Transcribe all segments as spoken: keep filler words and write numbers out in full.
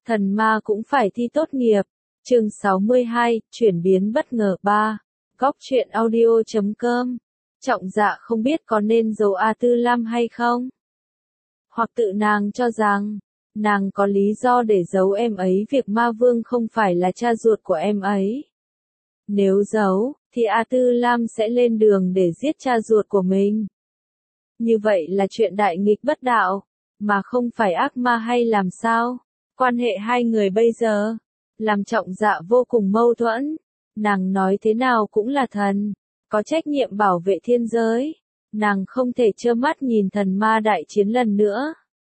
Thần ma cũng phải thi tốt nghiệp. Chương sáu mươi hai, chuyển biến bất ngờ ba. Góc truyện audio chấm com. Trọng Dạ không biết có nên giấu A Tư Lam hay không? Hoặc tự nàng cho rằng, nàng có lý do để giấu em ấy việc Ma Vương không phải là cha ruột của em ấy. Nếu giấu, thì A Tư Lam sẽ lên đường để giết cha ruột của mình. Như vậy là chuyện đại nghịch bất đạo, mà không phải ác ma hay làm sao? Quan hệ hai người bây giờ, làm Trọng Dạ vô cùng mâu thuẫn. Nàng nói thế nào cũng là thần, có trách nhiệm bảo vệ thiên giới. Nàng không thể trơ mắt nhìn thần ma đại chiến lần nữa.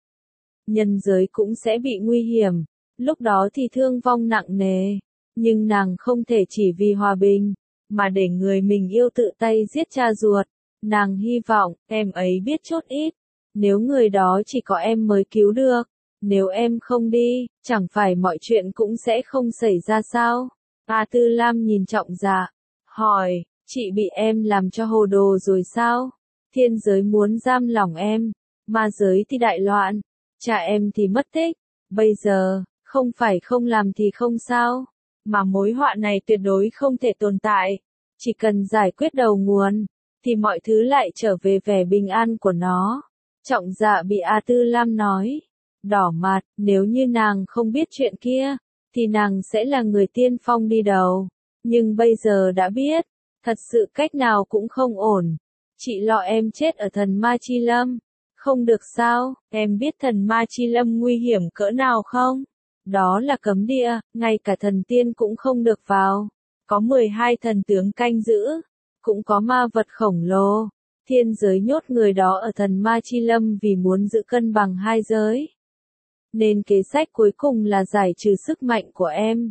Nhân giới cũng sẽ bị nguy hiểm, lúc đó thì thương vong nặng nề. Nhưng nàng không thể chỉ vì hòa bình, mà để người mình yêu tự tay giết cha ruột. Nàng hy vọng, em ấy biết chút ít. Nếu người đó chỉ có em mới cứu được. Nếu em không đi, chẳng phải mọi chuyện cũng sẽ không xảy ra sao? A Tư Lam nhìn Trọng Dạ, hỏi, chị bị em làm cho hồ đồ rồi sao? Thiên giới muốn giam lỏng em, ma giới thì đại loạn, cha em thì mất tích. Bây giờ, không phải không làm thì không sao, mà mối họa này tuyệt đối không thể tồn tại. Chỉ cần giải quyết đầu nguồn, thì mọi thứ lại trở về vẻ bình an của nó. Trọng Dạ bị A Tư Lam nói đỏ mặt, nếu như nàng không biết chuyện kia, thì nàng sẽ là người tiên phong đi đầu. Nhưng bây giờ đã biết, thật sự cách nào cũng không ổn. Chị lo em chết ở thần ma chi lâm. Không được sao, em biết thần ma chi lâm nguy hiểm cỡ nào không? Đó là cấm địa, ngay cả thần tiên cũng không được vào. Có mười hai thần tướng canh giữ, cũng có ma vật khổng lồ. Thiên giới nhốt người đó ở thần ma chi lâm vì muốn giữ cân bằng hai giới. Nên kế sách cuối cùng là giải trừ sức mạnh của em.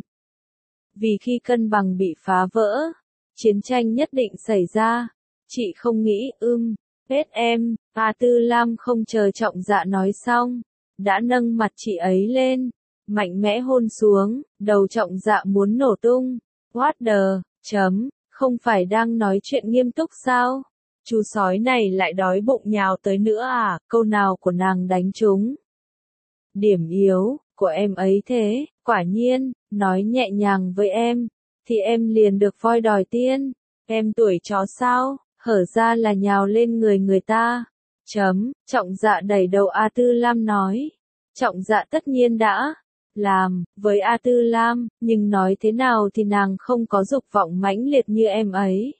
Vì khi cân bằng bị phá vỡ, chiến tranh nhất định xảy ra. Chị không nghĩ, ưm, hết em. A Tư Lam không chờ Trọng Dạ nói xong, đã nâng mặt chị ấy lên, mạnh mẽ hôn xuống, đầu Trọng Dạ muốn nổ tung. What the, chấm, không phải đang nói chuyện nghiêm túc sao? Chú sói này lại đói bụng nhào tới nữa à? Câu nào của nàng đánh trúng điểm yếu của em ấy thế? Quả nhiên, nói nhẹ nhàng với em, thì em liền được voi đòi tiên. Em tuổi chó sao, hở ra là nhào lên người người ta. Chấm, Trọng Dạ đẩy đầu A Tư Lam nói. Trọng Dạ tất nhiên đã làm với A Tư Lam, nhưng nói thế nào thì nàng không có dục vọng mãnh liệt như em ấy.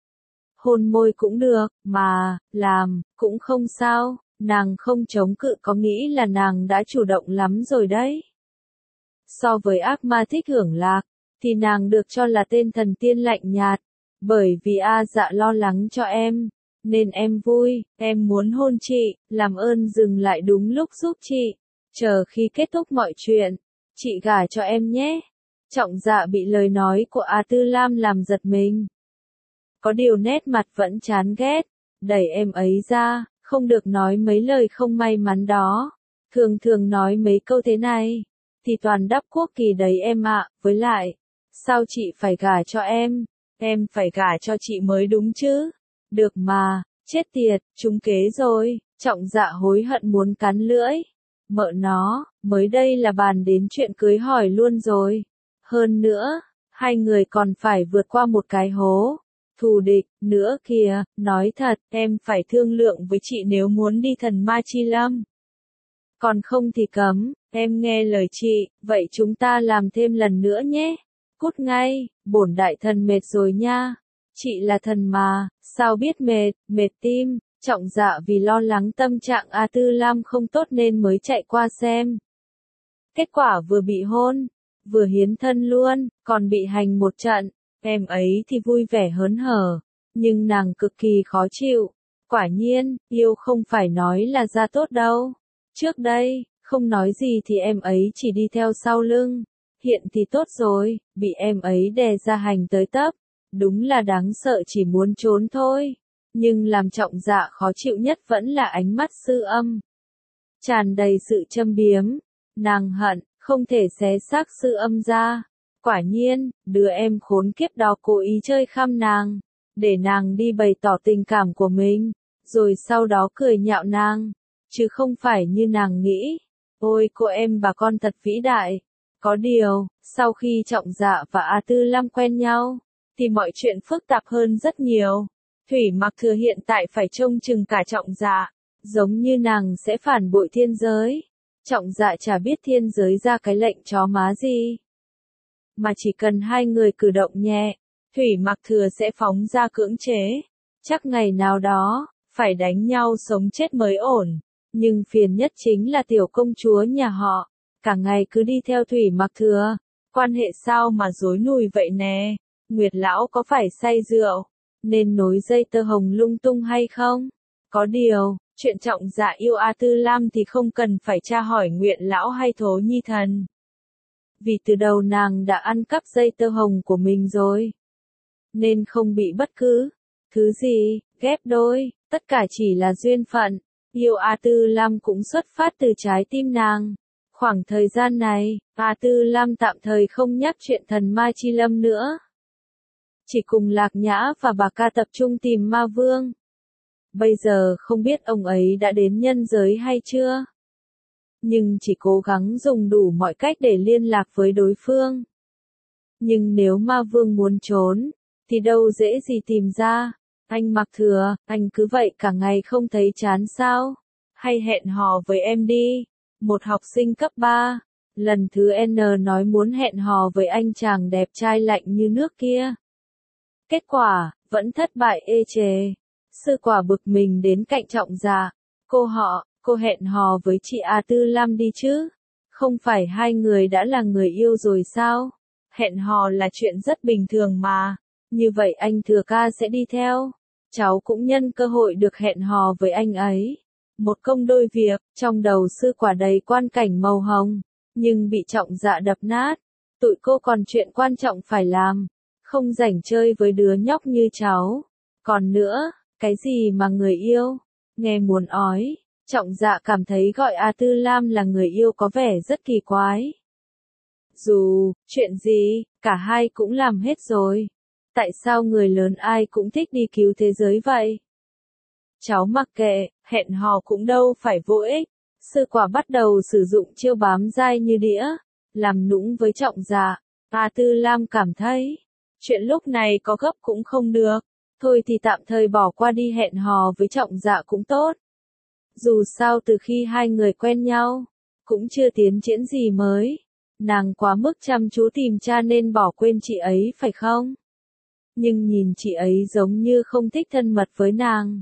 Hôn môi cũng được, mà, làm, cũng không sao. Nàng không chống cự có nghĩ là nàng đã chủ động lắm rồi đấy. So với ác ma thích hưởng lạc, thì nàng được cho là tên thần tiên lạnh nhạt. Bởi vì A Dạ lo lắng cho em, nên em vui, em muốn hôn chị, làm ơn dừng lại đúng lúc giúp chị. Chờ khi kết thúc mọi chuyện, chị gả cho em nhé. Trọng Dạ bị lời nói của A Tư Lam làm giật mình. Có điều nét mặt vẫn chán ghét, đẩy em ấy ra. Không được nói mấy lời không may mắn đó. Thường thường nói mấy câu thế này, thì toàn đắp quốc kỳ đấy em ạ. Với lại, sao chị phải gả cho em? Em phải gả cho chị mới đúng chứ. Được mà, chết tiệt, trúng kế rồi. Trọng Dạ hối hận muốn cắn lưỡi. Mợ nó, mới đây là bàn đến chuyện cưới hỏi luôn rồi. Hơn nữa, hai người còn phải vượt qua một cái hố thù địch nữa kìa. Nói thật, em phải thương lượng với chị nếu muốn đi thần ma chi lâm. Còn không thì cấm. Em nghe lời chị, vậy chúng ta làm thêm lần nữa nhé. Cút ngay, bổn đại thần mệt rồi nha. Chị là thần mà, sao biết mệt, mệt tim. Trọng Dạ vì lo lắng tâm trạng A Tư Lam không tốt nên mới chạy qua xem. Kết quả vừa bị hôn, vừa hiến thân luôn, còn bị hành một trận. Em ấy thì vui vẻ hớn hở, nhưng nàng cực kỳ khó chịu. Quả nhiên, yêu không phải nói là ra tốt đâu. Trước đây, không nói gì thì em ấy chỉ đi theo sau lưng. Hiện thì tốt rồi, bị em ấy đè ra hành tới tấp. Đúng là đáng sợ, chỉ muốn trốn thôi. Nhưng làm Trọng Dạ khó chịu nhất vẫn là ánh mắt Sư Âm. Tràn đầy sự châm biếm. Nàng hận, không thể xé xác Sư Âm ra. Quả nhiên, đứa em khốn kiếp đó cố ý chơi khăm nàng, để nàng đi bày tỏ tình cảm của mình, rồi sau đó cười nhạo nàng, chứ không phải như nàng nghĩ. Ôi cô em bà con thật vĩ đại, Có điều, sau khi Trọng Dạ và A Tư Lam quen nhau, thì mọi chuyện phức tạp hơn rất nhiều. Thủy Mặc Thừa hiện tại phải trông chừng cả Trọng Dạ, giống như nàng sẽ phản bội thiên giới. Trọng Dạ chả biết thiên giới ra cái lệnh chó má gì. Mà chỉ cần hai người cử động nhẹ, Thủy Mặc Thừa sẽ phóng ra cưỡng chế. Chắc ngày nào đó, phải đánh nhau sống chết mới ổn. Nhưng phiền nhất chính là tiểu công chúa nhà họ, cả ngày cứ đi theo Thủy Mặc Thừa. Quan hệ sao mà rối nùi vậy nè? Nguyệt lão có phải say rượu, nên nối dây tơ hồng lung tung hay không? Có điều, chuyện Trọng Dạ yêu A Tư Lam thì không cần phải tra hỏi Nguyệt lão hay Thố Nhi Thần. Vì từ đầu nàng đã ăn cắp dây tơ hồng của mình rồi. Nên không bị bất cứ thứ gì ghép đôi, tất cả chỉ là duyên phận. Yêu A Tư Lam cũng xuất phát từ trái tim nàng. Khoảng thời gian này, A Tư Lam tạm thời không nhắc chuyện thần ma chi lâm nữa. Chỉ cùng Lạc Nhã và bà ca tập trung tìm ma vương. Bây giờ không biết ông ấy đã đến nhân giới hay chưa. Nhưng chỉ cố gắng dùng đủ mọi cách để liên lạc với đối phương. Nhưng nếu ma vương muốn trốn, thì đâu dễ gì tìm ra. Anh Mặc Thừa, anh cứ vậy cả ngày không thấy chán sao? Hay hẹn hò với em đi. Một học sinh cấp ba, lần thứ N nói muốn hẹn hò với anh chàng đẹp trai lạnh như nước kia. Kết quả, vẫn thất bại ê chề. Sư Quả bực mình đến cạnh Trọng Dạ. Cô họ, cô hẹn hò với chị A Tư Lam đi chứ? Không phải hai người đã là người yêu rồi sao? Hẹn hò là chuyện rất bình thường mà. Như vậy anh Thừa ca sẽ đi theo. Cháu cũng nhân cơ hội được hẹn hò với anh ấy. Một công đôi việc, trong đầu Sư Quả đầy quan cảnh màu hồng, nhưng bị Trọng Dạ đập nát. Tụi cô còn chuyện quan trọng phải làm, không rảnh chơi với đứa nhóc như cháu. Còn nữa, cái gì mà người yêu? Nghe muốn ói. Trọng Dạ cảm thấy gọi A Tư Lam là người yêu có vẻ rất kỳ quái. Dù, chuyện gì, cả hai cũng làm hết rồi. Tại sao người lớn ai cũng thích đi cứu thế giới vậy? Cháu mặc kệ, hẹn hò cũng đâu phải vô ích. Sư Quả bắt đầu sử dụng chiêu bám dai như đĩa, làm nũng với Trọng Dạ. A Tư Lam cảm thấy, chuyện lúc này có gấp cũng không được. Thôi thì tạm thời bỏ qua đi, hẹn hò với Trọng Dạ cũng tốt. Dù sao từ khi hai người quen nhau, cũng chưa tiến triển gì mới. Nàng quá mức chăm chú tìm cha nên bỏ quên chị ấy phải không? Nhưng nhìn chị ấy giống như không thích thân mật với nàng.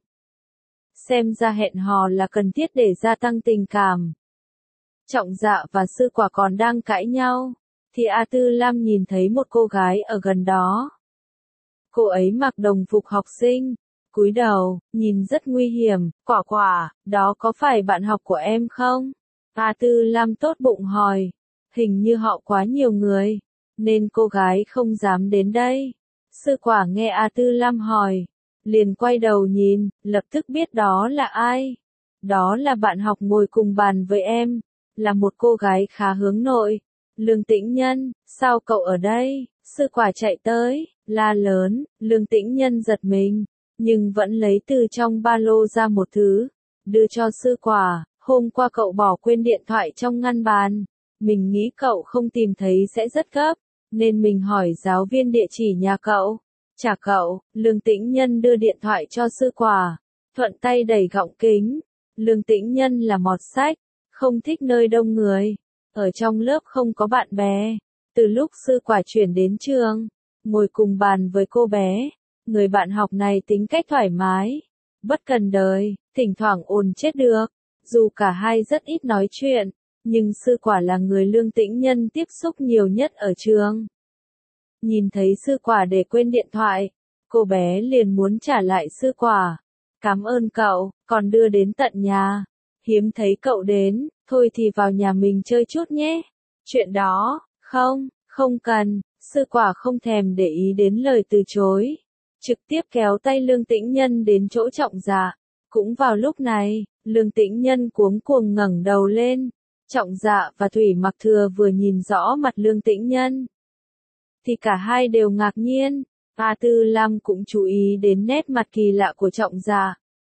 Xem ra hẹn hò là cần thiết để gia tăng tình cảm. Trọng Dạ và Sư Quả còn đang cãi nhau, thì A Tư Lam nhìn thấy một cô gái ở gần đó. Cô ấy mặc đồng phục học sinh, cúi đầu, nhìn rất nguy hiểm. Quả Quả, đó có phải bạn học của em không? A Tư Lam tốt bụng hỏi. Hình như họ quá nhiều người, nên cô gái không dám đến đây. Sư Quả nghe A Tư Lam hỏi, liền quay đầu nhìn, lập tức biết đó là ai. Đó là bạn học ngồi cùng bàn với em, là một cô gái khá hướng nội. Lương Tĩnh Nhân, sao cậu ở đây? Sư Quả chạy tới, la lớn. Lương Tĩnh Nhân giật mình, nhưng vẫn lấy từ trong ba lô ra một thứ, đưa cho Sư Quả. Hôm qua cậu bỏ quên điện thoại trong ngăn bàn. Mình nghĩ cậu không tìm thấy sẽ rất gấp, nên mình hỏi giáo viên địa chỉ nhà cậu. Trả cậu. Lương Tĩnh Nhân đưa điện thoại cho Sư Quả, thuận tay đẩy gọng kính. Lương Tĩnh Nhân là mọt sách, không thích nơi đông người. Ở trong lớp không có bạn bè. Từ lúc Sư Quả chuyển đến trường, ngồi cùng bàn với cô bé, người bạn học này tính cách thoải mái, bất cần đời, thỉnh thoảng ồn chết được. Dù cả hai rất ít nói chuyện, nhưng Sư Quả là người Lương Tĩnh Nhân tiếp xúc nhiều nhất ở trường. Nhìn thấy Sư Quả để quên điện thoại, cô bé liền muốn trả lại Sư Quả. Cảm ơn cậu, còn đưa đến tận nhà. Hiếm thấy cậu đến, thôi thì vào nhà mình chơi chút nhé. Chuyện đó, không, không cần. Sư Quả không thèm để ý đến lời từ chối, trực tiếp kéo tay Lương Tĩnh Nhân đến chỗ Trọng Dạ. Cũng vào lúc này, Lương Tĩnh Nhân cuống cuồng ngẩng đầu lên. Trọng Dạ và Thủy Mặc Thừa vừa nhìn rõ mặt Lương Tĩnh Nhân, thì cả hai đều ngạc nhiên. A Tư Lam cũng chú ý đến nét mặt kỳ lạ của Trọng Dạ,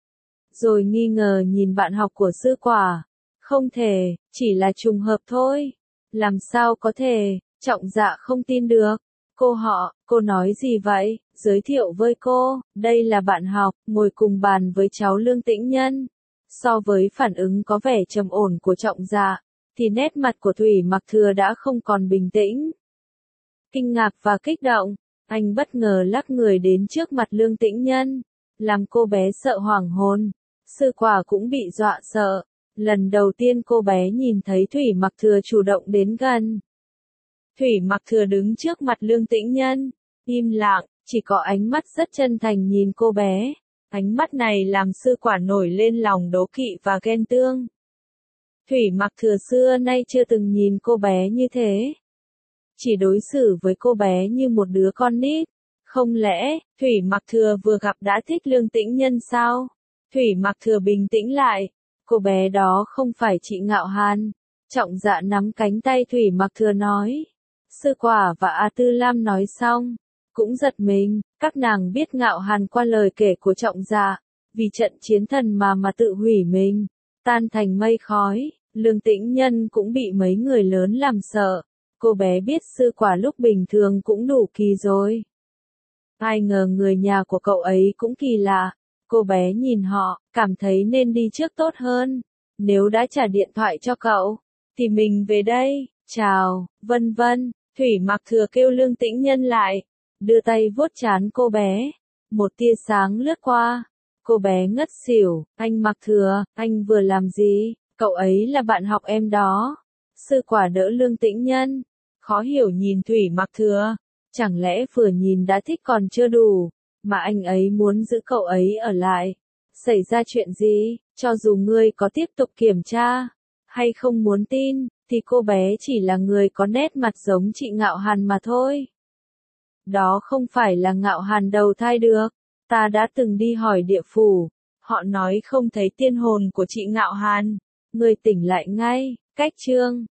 rồi nghi ngờ nhìn bạn học của Sư Quả. Không thể, chỉ là trùng hợp thôi. Làm sao có thể, Trọng Dạ không tin được. Cô họ, cô nói gì vậy? Giới thiệu với cô, đây là bạn học, ngồi cùng bàn với cháu Lương Tĩnh Nhân. So với phản ứng có vẻ trầm ổn của Trọng Dạ, thì nét mặt của Thủy Mặc Thừa đã không còn bình tĩnh. Kinh ngạc và kích động, anh bất ngờ lắc người đến trước mặt Lương Tĩnh Nhân, làm cô bé sợ hoảng hồn. Sư Quả cũng bị dọa sợ. Lần đầu tiên cô bé nhìn thấy Thủy Mặc Thừa chủ động đến gần. Thủy Mặc Thừa đứng trước mặt Lương Tĩnh Nhân, im lặng, chỉ có ánh mắt rất chân thành nhìn cô bé. Ánh mắt này làm Sư Quả nổi lên lòng đố kỵ và ghen tương. Thủy Mặc Thừa xưa nay chưa từng nhìn cô bé như thế. Chỉ đối xử với cô bé như một đứa con nít. Không lẽ, Thủy Mặc Thừa vừa gặp đã thích Lương Tĩnh Nhân sao? Thủy Mặc Thừa bình tĩnh lại. Cô bé đó không phải chị Ngạo Hàn. Trọng Dạ nắm cánh tay Thủy Mặc Thừa nói. Sư Quả và A Tư Lam nói xong, cũng giật mình, các nàng biết Ngạo Hàn qua lời kể của Trọng Dạ, vì trận chiến thần mà mà tự hủy mình, tan thành mây khói. Lương Tĩnh Nhân cũng bị mấy người lớn làm sợ. Cô bé biết Sư Quả lúc bình thường cũng đủ kỳ rồi. Ai ngờ người nhà của cậu ấy cũng kỳ lạ. Cô bé nhìn họ, cảm thấy nên đi trước tốt hơn. Nếu đã trả điện thoại cho cậu, thì mình về đây, chào, vân vân. Thủy Mặc Thừa kêu Lương Tĩnh Nhân lại, đưa tay vuốt trán cô bé. Một tia sáng lướt qua. Cô bé ngất xỉu. Anh Mặc Thừa, anh vừa làm gì? Cậu ấy là bạn học em đó. Sư Quả đỡ Lương Tĩnh Nhân, khó hiểu nhìn Thủy Mặc Thừa. Chẳng lẽ vừa nhìn đã thích còn chưa đủ, mà anh ấy muốn giữ cậu ấy ở lại? Xảy ra chuyện gì? Cho dù ngươi có tiếp tục kiểm tra, hay không muốn tin, thì cô bé chỉ là người có nét mặt giống chị Ngạo Hàn mà thôi. Đó không phải là Ngạo Hàn đầu thai được. Ta đã từng đi hỏi địa phủ. Họ nói không thấy tiên hồn của chị Ngạo Hàn. Ngươi tỉnh lại ngay. Cách chương